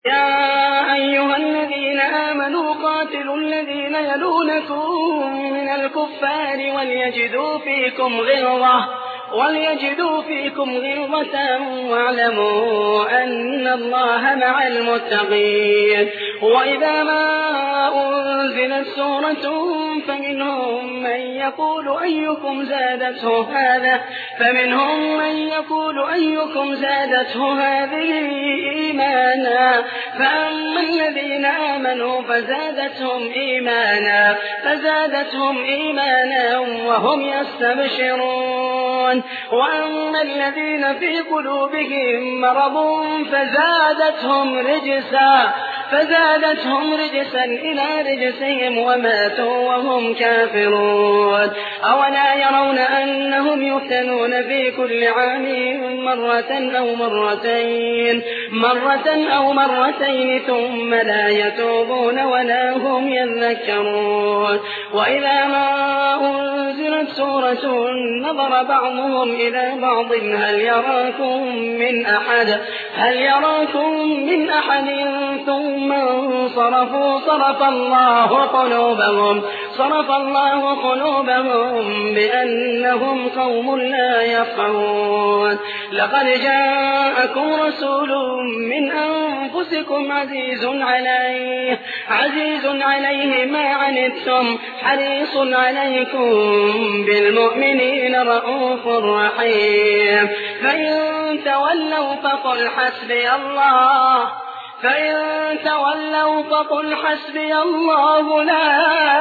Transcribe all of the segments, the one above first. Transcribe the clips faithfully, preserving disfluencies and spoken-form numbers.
يا أيها الذين آمنوا قاتلوا الذين يلونكم من الكفار وليجدوا فيكم غلظة وليجدوا فيكم غلظة واعلموا أن الله مع المتقين. وإذا ما أنزلت سورة فمنهم من يقول أيكم زادته هذا فمنهم من يقول أيكم زادته هذه إيمانا فأما الذين آمنوا فزادتهم إيمانا فزادتهم إيمانا وهم يستبشرون. وأما الذين في قلوبهم مرض فزادتهم رجسا فزادتهم رجسا إلى رجسهم وماتوا وهم كافرون. أولا يرون أنهم يفتنون في كل عام مرة أو مرتين مرة أو مرتين ثم لا يتوبون ولا هم يذكرون. وإذا ما أنزلت سورة نظر بعضهم إلى بعض هل يراكم من أحد هل يراكم من أحد ثم انصرفوا صرف الله قلوبهم صرف الله قلوبهم بأنهم قوم لا يفقهون. لقد جاءكم رسول من أنفسكم عزيز عليه عزيز عليه ما عنتم حريص عليكم بالمؤمنين رءوف رحيم. فإن تولوا فقل حسبي الله فإن تولوا فقل حسبي الله لا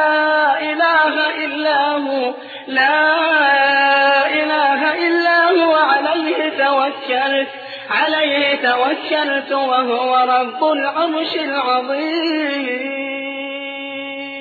إله إلا هو لا إله إلا هو عليه توكلت عليه توكلت وهو رب العرش العظيم.